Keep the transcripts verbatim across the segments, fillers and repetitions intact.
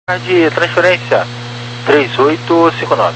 De transferência três oito cinco nove.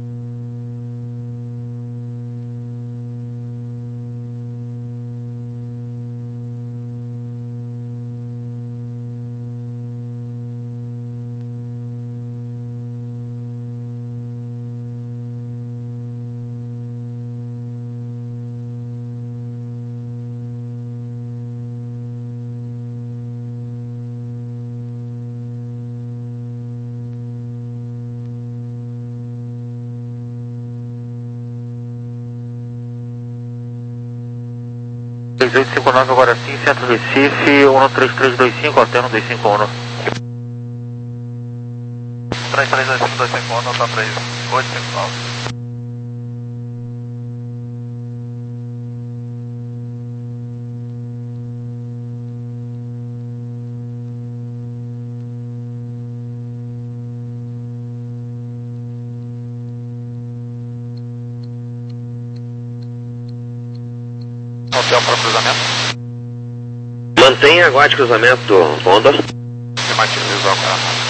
três oito cinco nove agora sim, Centro Recife, um três três dois cinco, alterno dois cinco um. três três dois cinco dois cinco um, nota três oito cinco nove. Hotel para cruzamento. Mantenha aguarde cruzamento do Condor. Afirmativo, visual para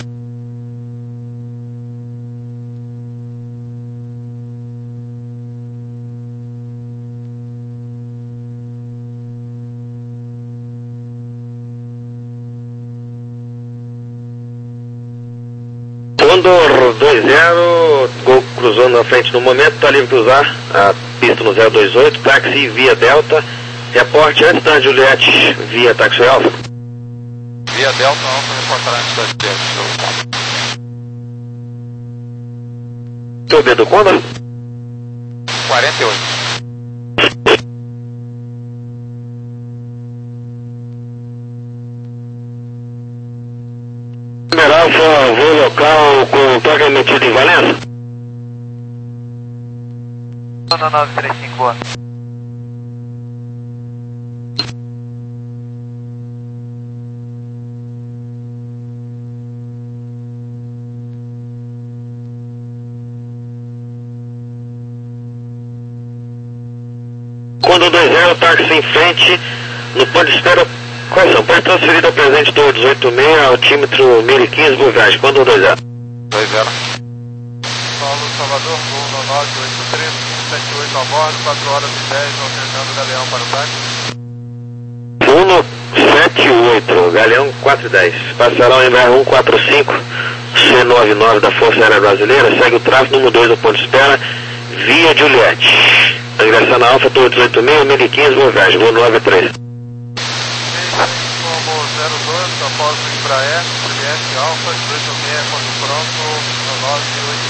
Condor dois zero, Gol cruzou na frente no momento, está livre de cruzar a pista no zero dois oito, táxi via Delta, reporte antes da Juliette via táxi Alfa. Via Delta, Alfa, reportar antes da Juliette. Seu B do Condor? quarenta e oito. Alfa, voo local com toque emitido em Valença? nove três cinco, boa. Condor dois zero, táxi em frente, no ponto de espera. Quais são? Pode transferir ao presente Torre dezoito seis, altímetro mil e quinze, boa viagem. Condor dois zero. dois zero. Paulo Salvador, voo no nove oito três, um sete oito a bordo, quatro horas e dez, alternando Galeão para o táxi. um sete oito, Galeão quatro dez. Passará o Embraer cento e quarenta e cinco, C noventa e nove da Força Aérea Brasileira, segue o tráfego número dois do ponto de espera, via Juliette. Ingressar na Alfa, Torre dezoito seis, mil e quinze, boa viagem, voo nove três. Como zero dois, após o Embraer, Juliette Alfa, dezoito seis, quando pronto, no nove oito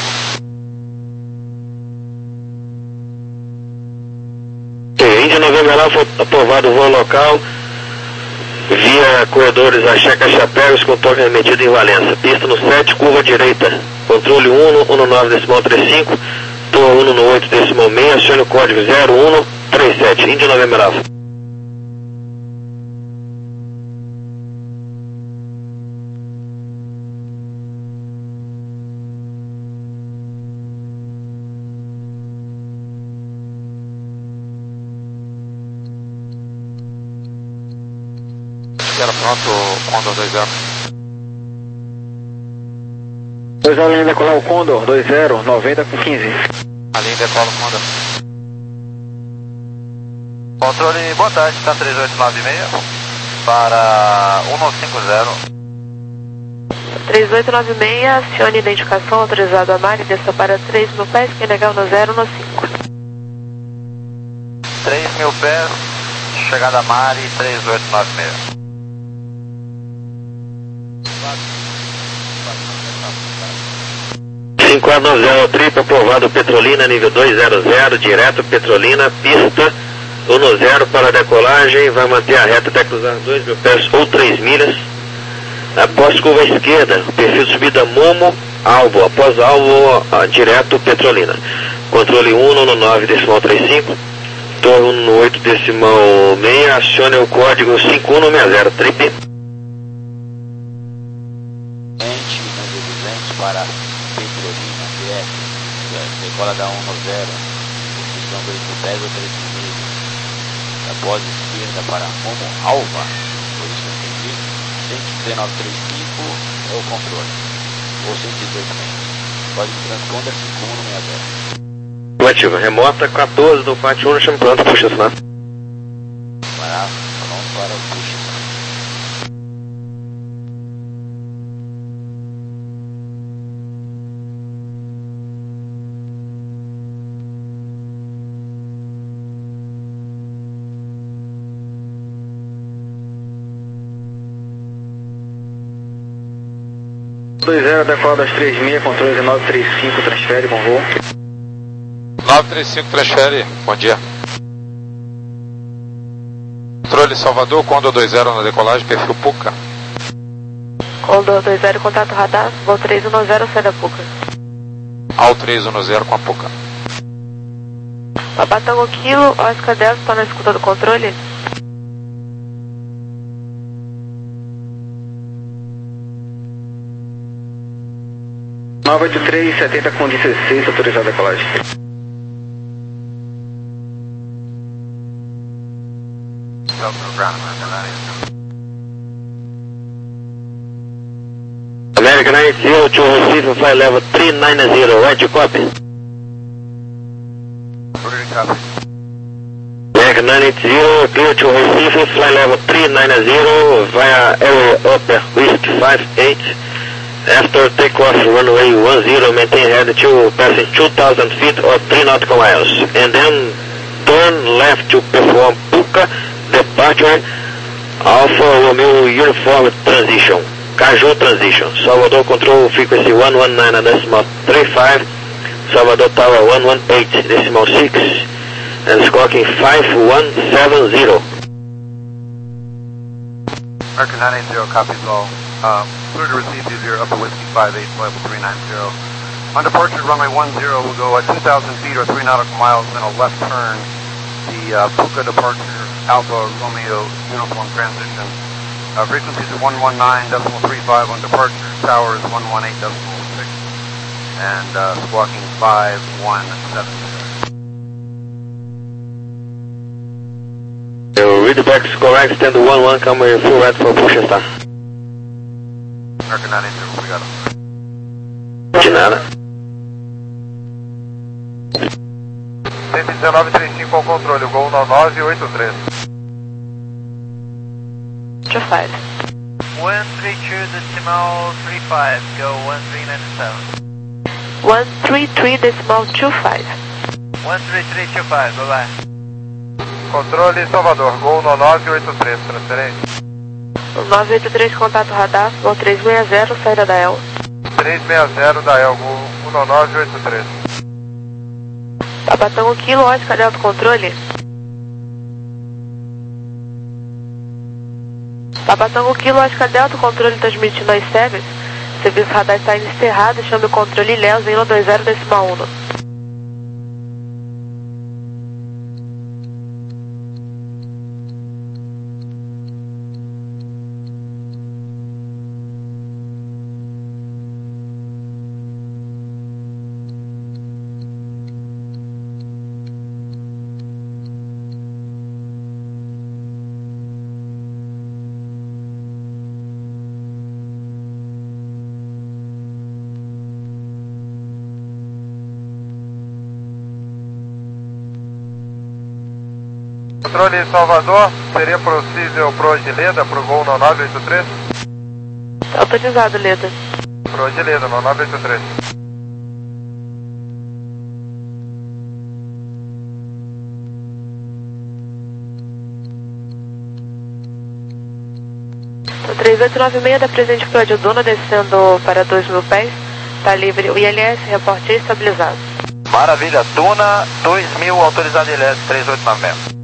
três. Índia Novembro Alfa, aprovado o voo local, via corredores Acheca Chapéus com toque remetido em Valença. Pista no sete, curva direita. Controle um um nove decimal trinta e cinco, torre um no oito decimal seis, acione o código zero um três sete, Índia Novembro Alfa. Era pronto, Condor dois zero. dois zero, linha decolar o Condor, dois zero, noventa com quinze. A linha decola o Condor. Controle, boa tarde, está três oito nove seis para um nove cinco zero. três oito nove seis, acione identificação autorizado a mar e desça para três mil pés, que é legal no zero no cinco. três mil pés, chegada a mar e três oito nove seis. cinco quatro nove zero, triplo, aprovado Petrolina, nível dois zero zero, direto Petrolina, pista um zero para decolagem, vai manter a reta até cruzar dois mil pés ou três milhas. Após curva à esquerda, perfil de subida Momo, alvo, após alvo, ah, direto Petrolina. Controle um no nove decimal trinta e cinco, torre um no oito decimal seis, acione o código cinco um seis zero, trip. Para Petrolina, direto, decola da um no zero, posição dois mil pés ou três mil milhas. Após esquerda para Momo Alva, posição entendido, cento e dezenove vírgula trinta e cinco, é o controle. Ou cento e dois também. Código de transponder cinco um seis zero. Ativa, remota quatorze do Pátio um, chama pronto, puxa sinal. Para, pronto para o puxa. dois zero, decola das três seis, controle nove três cinco, transfere com voo. nove três cinco, transfere, bom dia. Controle Salvador, Condor dois zero na decolagem, perfil Puca. Condor dois zero, contato radar, voo três um zero, sai da Puca. Al três um zero com a Puca. Papa Tango Kilo, Oscar Delta, está na escuta do controle? nove oito três, setenta com dezesseis, autorizado a decolagem. American nine zero to receive flight level three nine zero, right to copy. American nine zero, clear to receive flight level three nine zero via area upper whiskey five eight. After takeoff, runway one zero, maintain head to passing two thousand feet or three nautical miles, and then turn left to perform Puca departure Alpha Romeo uniform transition, Caju transition, Salvador control frequency one one nine decimal three five, Salvador tower one one eight decimal six, and squawking five one seven zero. American nine eight zero, copies all. Um, clear to receive zero, upper whiskey five eight, level three nine zero. On departure, runway one zero will go at two thousand feet or three nautical miles, then a left turn. The uh, Puca departure, Alpha Romeo uniform transition. Uh, frequencies are one one nine decimal three five on departure, tower is one one eight decimal six, and uh, squawking five one seven zero. Read the back is correct, stand one one, come with full right for push and start. American nine eight zero, we got him. De nada. cento e dezenove, trinta e cinco ao controle, o Gol nove oito três. two five. one three two decimal three five, go one three nine seven. one three three decimal two five. one three three two five, bye bye. Controle Salvador, Gol nove oito três, transferência. nove oito três, contato radar, voo três seis zero, saída da El. três seis zero da El, Gol nove oito três. Papa Tango Kilo, Oscar Delta controle. Papa Tango Kilo, Oscar Delta, controle transmitindo as séries. Serviço radar está encerrado, chame o controle Ilhéus em um dois zero decimal um. Controle Salvador, seria possível pro Gileda, pro Gol nove oito três? Autorizado, Leda. Pro Gileda, nove oito três. O três oito nove seis da presente pro Adilduna, descendo para dois mil pés. Está livre o I L S, reporte estabilizado. Maravilha, Duna dois mil, autorizado I L S três oito nove seis.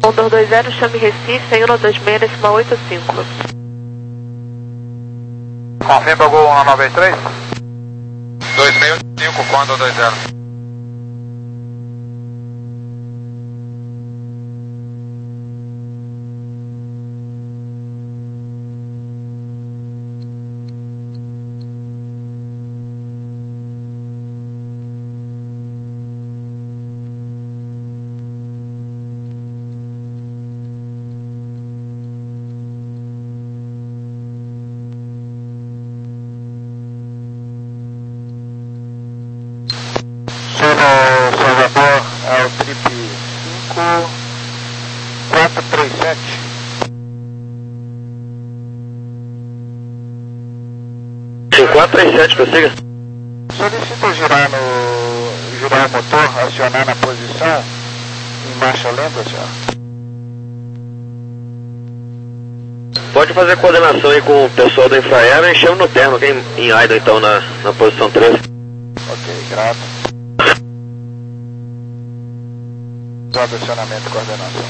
Condor dois zero, chame Recife, em um dois seis, decimal oito cinco. Confirma o Gol um nove três? dois seis cinco, Condor dois zero. Salvador, é o trip cinco quatro três sete. cinco quatro três sete, prossiga. Solicito girar, no, girar o motor, acionar na posição em marcha lenta, senhor. Pode fazer coordenação aí com o pessoal da Infraero e chama no terno, quem em Idle então na, na posição três. Ok, grato. Acionamento e coordenação.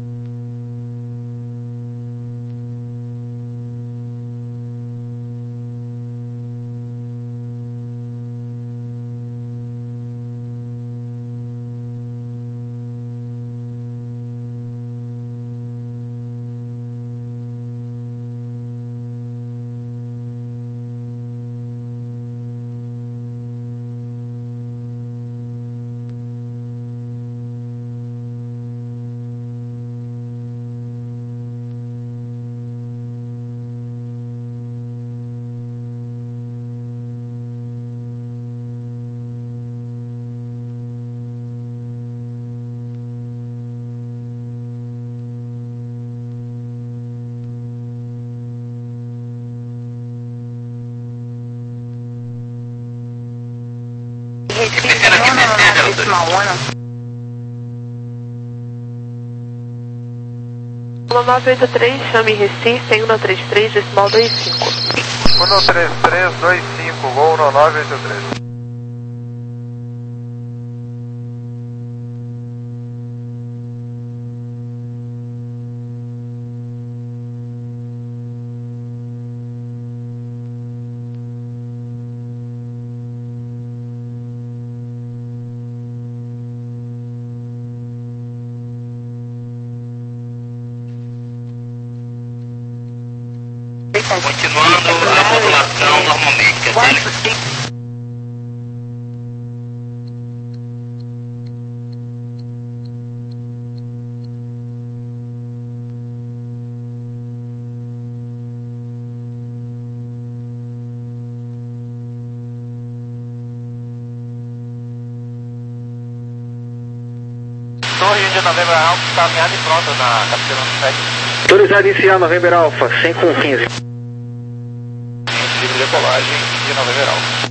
nove oito três, chame Recife, em um três três, decimal dois cinco. um três três dois cinco, Gol no nove oito três. Continuando a modulação normalmente, quer dizer, Torre de Novembro Alfa, caminhada e pronta na captura sete. Autorizado iniciar November Alpha, cem com quinze. Livre decolagem de Novembro Alfa.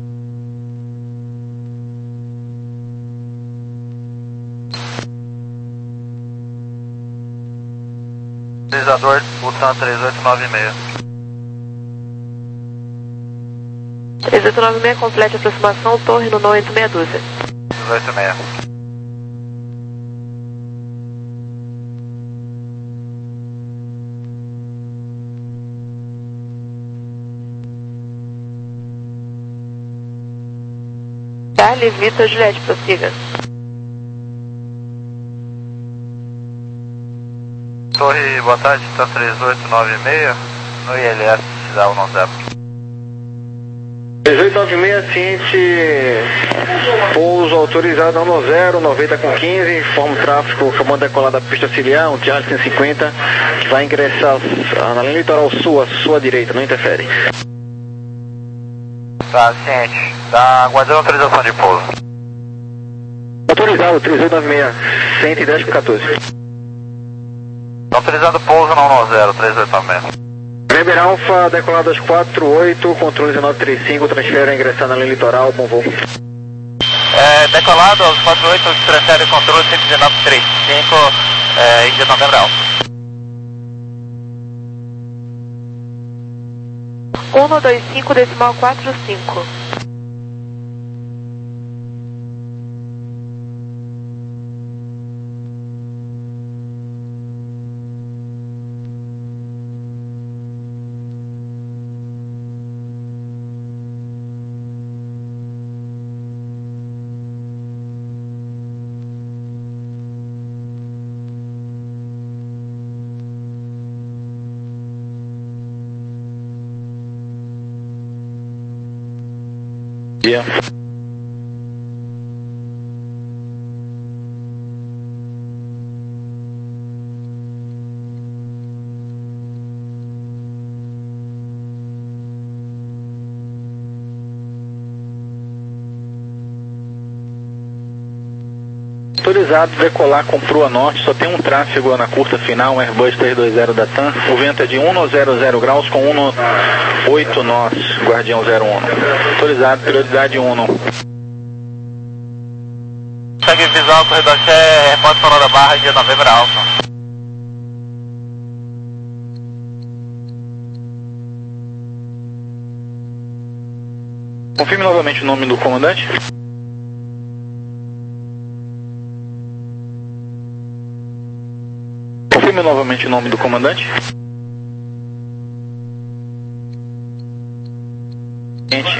Utilizador, Butan três oito nove seis. três oito nove seis, complete a aproximação, torre no nove oito seis dúzia. dezoito seis. Charlie, Vitor, Juliette, prossiga. Torre, boa tarde, está três oito nove seis, no I L S, dá um zero. três oito nove seis, ciente, pouso autorizado um zero, noventa com quinze, informa o tráfego, comando decolar da pista auxiliar, um Charlie cento e cinquenta, que vai ingressar na linha litoral sul, à sua direita, não interfere. Tá, ciente. Tá aguardando autorização de pouso. Autorizado, três oito nove seis, cento e dez com quatorze. Autorizado pouso no um zero, três oito nove seis. November Alpha, decolar dois quatro oito, controle dezenove trinta e cinco, transfere a ingressar na linha litoral, bom voo. É, decolado aos quatro oito, transfere controle cento e dezenove trinta e cinco, é, Índia Novembro Alpha. um dois cinco, decimal quatro cinco. Dia. Autorizado decolar com proa norte, só tem um tráfego na curta final, um Airbus trezentos e vinte da TAM. O vento é de um nós zero zero graus com um oito nós, Guardião zero um. Autorizado, prioridade um. Segue visual, corredor Xé, reporte Sonora Barra, dia Novembro Alfa. Confirme novamente o nome do comandante. Confirme novamente o nome do comandante. Gente.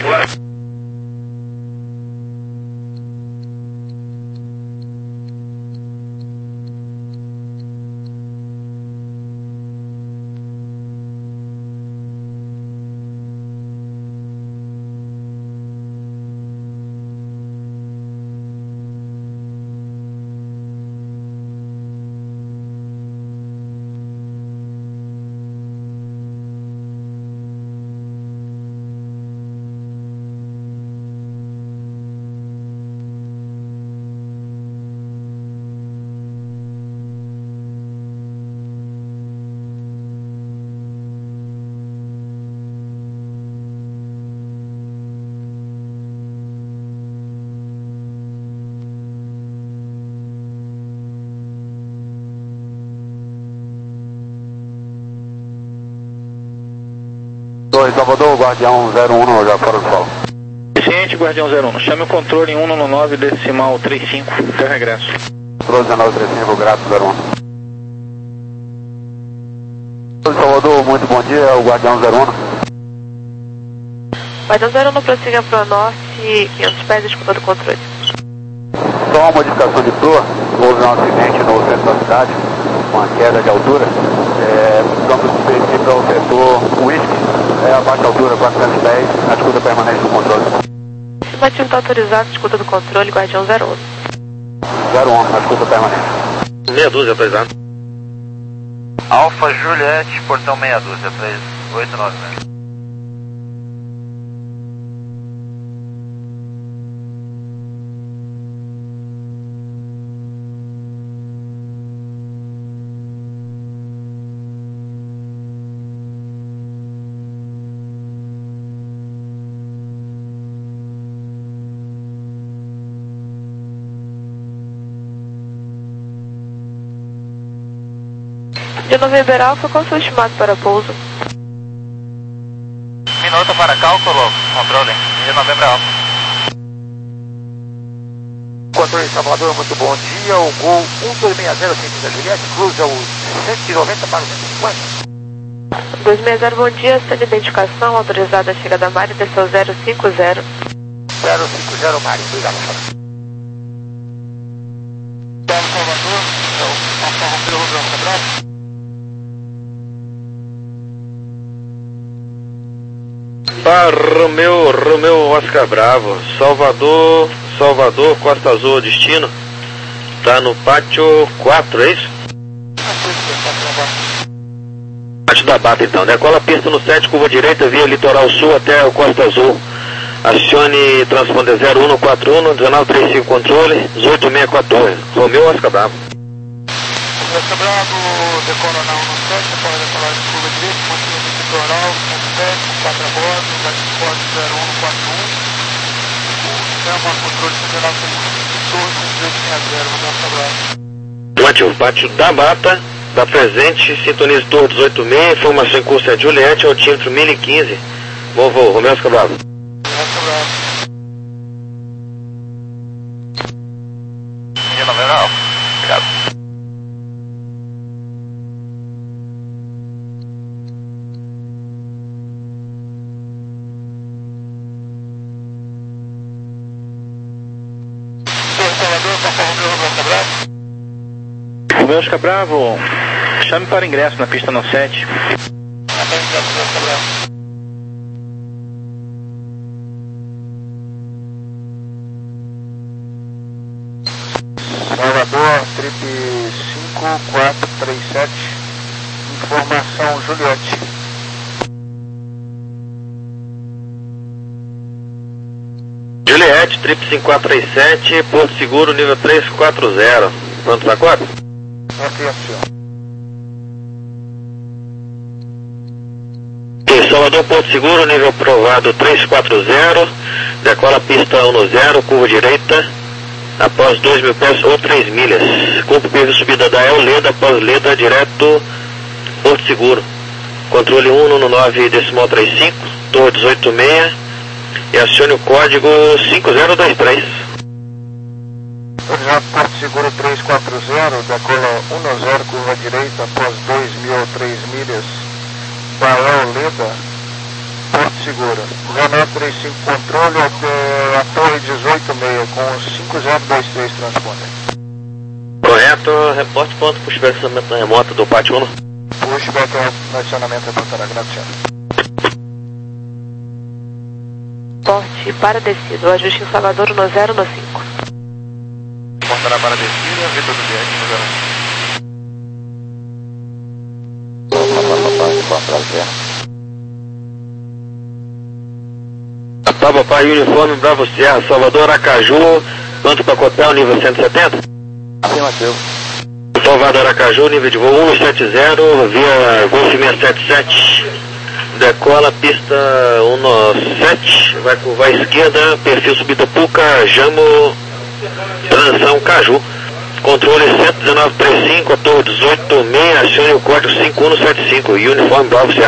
dois, Salvador, Guardião zero um, já fora do solo. Ciente, Guardião zero um. Chame o controle em um nove decimal trinta e cinco, até o regresso. Controle dezenove trinta e cinco, grato zero um. Salvador, muito bom dia, o Guardião zero um. Guardião zero um, prossiga para o norte, quinhentos pés, escuta do controle. Só uma modificação de proa, houve um acidente no centro da cidade, uma queda de altura. É, precisamos subir para o setor Whisky, é a baixa altura quatrocentos e dez, a escuta permanente do controle. Estimativo está autorizado, escuta do controle, Guardião zero um. zero um, a escuta permanente. Meia dúzia, autorizado. Alfa Juliette, portão meia dúzia, três oito nove seis. De Novembro Alfa, qual o seu estimado para pouso? Minuto para cálculo, controle, de Novembro Alfa. Controle de Salvador, muito bom dia. O Gol um dois seis zero, centro da Juliette, cruza o cento e noventa para o cento e cinquenta. dois seis zero, bom dia, sem identificação, autorizada a chegada da Mari, desceu zero cinco zero. zero cinco zero, Mari, obrigado. Salvador, Alfa Romero, Romero, Cabral. Para Romeu, Romeu Oscar Bravo, Salvador, Salvador, Costa Azul, destino, tá no pátio quatro, é isso? Pátio da Bata então, decola a pista no sete, curva direita, via litoral sul até o Costa Azul, acione transponder zero um quatro um, dezenove trinta e cinco controle, dezoito seis quatro dois, Romeu Oscar Bravo. Oscar Bravo, decola na um sete, decola decolar de curva direita, continua no litoral, quatro a bordo, transporte zero um quatro um, sistema controle federal Ativo, pátio da Bata, da presente, sintonize torre dezoito seis, informação em curso é Juliette, altímetro mil e quinze, bom voo, Romeu Oscar Bravo. De Novembro Alfa, obrigado. Romeu Oscar Bravo, chame para ingresso na pista no sete. cinco quatro três sete, informação Juliette. Juliette, trip cinco quatro três sete, Porto Seguro, nível três quatro zero. Pronto para quatro? Ok, senhor. Salvador, Porto Seguro, nível provado três quatro zero, decola pista um zero, curva direita, após dois mil pés ou três milhas. Cumpre pista subida da El Leda, após Leda, direto Porto Seguro. Controle um no nove decimal trinta e cinco, torre dezoito seis, e acione o código cinco zero dois três. Autorizado Porto Seguro três quatro zero, decola um zero, curva direita, após dois mil ou três milhas, da El Leda, Porto Seguro. Renato trinta e cinco, controle até a torre dezoito seis, com cinco zero dois três, transponder. Correto, reporte ponto, pushback acionamento remoto do pátio um. Pushback no acionamento reportará, graças. Porte para descida, o ajuste em Salvador no zero no cinco. Reportará para descida, Vitor do D X no zero um. Papa Pai Uniforme Bravo Sierra, Salvador, Aracaju, quanto para Cotel, nível cento e setenta? Afirmativo. Salvador, Aracaju, nível de voo cento e setenta, via Golf seiscentos e setenta e sete, decola pista cento e sete, vai curvar à esquerda, perfil subida Puca, Jamo, transição Caju. Controle cento e dezenove trinta e cinco, a torre dezoito seis, acione o código cinco um sete cinco, Uniforme Bravo Sierra.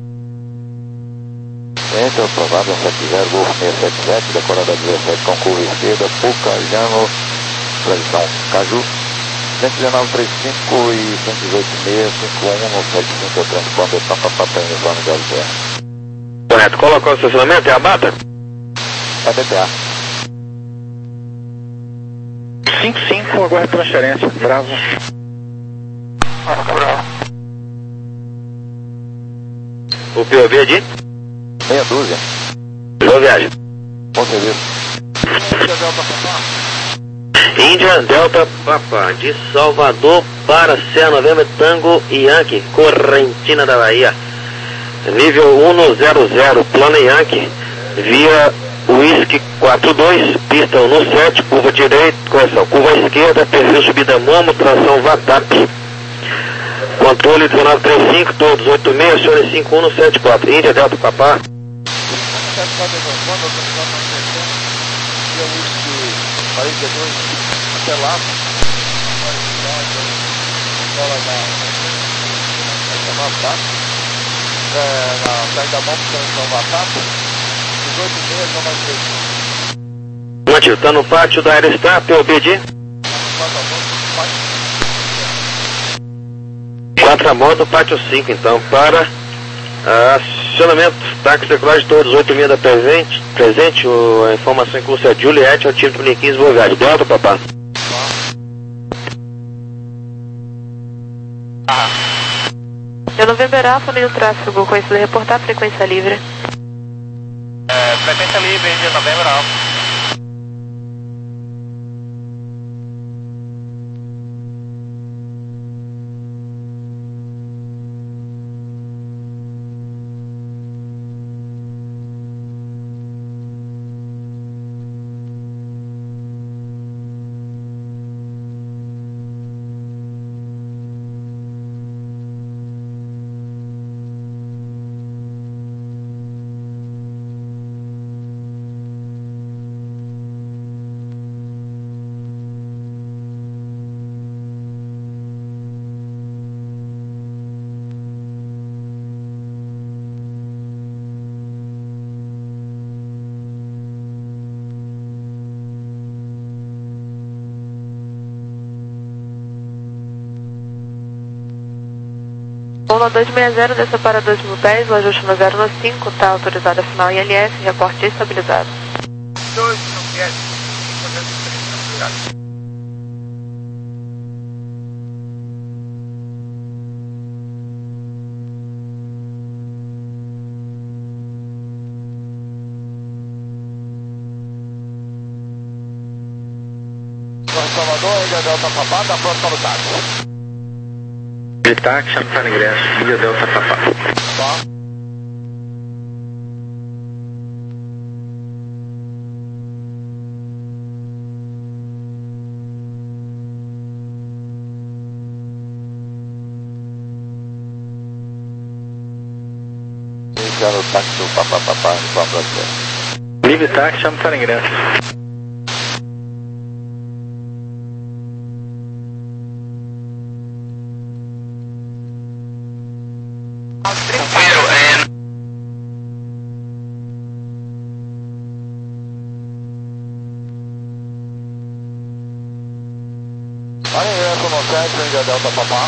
Entra, provável sete zero, Golf seiscentos e setenta e sete, decola da dezessete com curva esquerda, Puca, Jano, transição Caju, cento e dezenove trinta e cinco e cento e dezoito seis, cinco um sete cinco, eu transponder Papa Papa Uniforme Bravo Sierra. Correto, colocou o estacionamento, é a bata? É B T A. cinco cinco, agora transferência, Bravo. Bravo. O P O V é de? Meia dúzia. Boa viagem. Bom serviço. Índia Delta Papa, de Salvador para Serra Novembro Tango Yankee, Correntina da Bahia. Nível cento, plano Yankee, via Whisky quatro dois, pista um sete, curva direita, correção, curva esquerda, perfil subida Momo, tração Vatap. Controle dezenove trinta e cinco, torre dezoito seis, acione cinco um sete quatro, Índia Delta Papa. quarenta e dois, até lá, na saída da mão, transição Vatap, dezoito seis, não mais três. Mantivo, está no pátio da Aerostar, P O B de? quatro a moto, pátio cinco, então, para acionamento, táxi decolagem, torre dezoito seis da presente, presente, o, a informação em curso é Juliette, ao time do quinze, boa viagem. Delta, papá. Eu não November Alpha, meio tráfego, conhecido reportar frequência livre. É, frequência livre de November Alpha. Lula dois seis zero, desça para dois mil pés, o ajuste no zero no cinco, está autorizado a final I L S, reporte estabilizado. dois mil pés, obrigado. Salvador, Índia Delta Papá, tá pronto para o táxi. De táxi, chama para ingresso, Índia Delta Papá. Tá. Iniciando o táxi do Papá Papá, em São Francisco. Livre táxi, chama para ingresso. Olha ingresso no sete, Índia Delta Papá.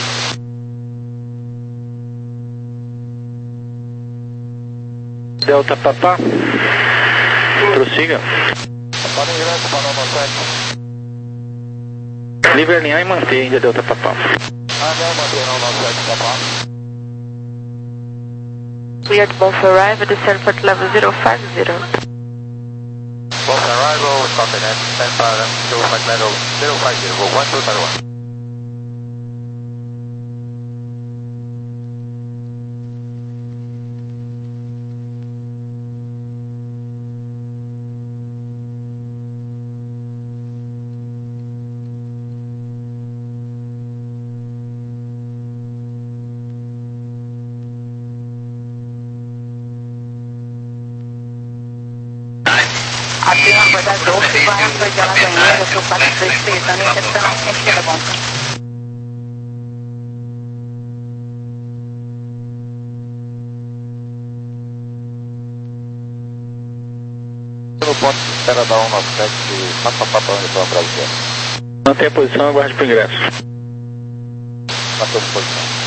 Delta Papá, prossiga. Olha ingresso para o sete. Livre alinhar e manter, Índia Delta Papá. Ah, não, manter não, no sete, Papá. We are both arrived, descend for level zero five zero. Both arrival, copy that, stand para two flight level zero five zero, go one two zero one. Aqui na Rua das Doces, vai na Rua de Alagoinha, seu quatro três três, a minha questão é esquerda, bom. No ponto de espera da um nove sete, passa para onde está o Brasil. Mantenha a posição e aguarde para o ingresso. Passou de posição.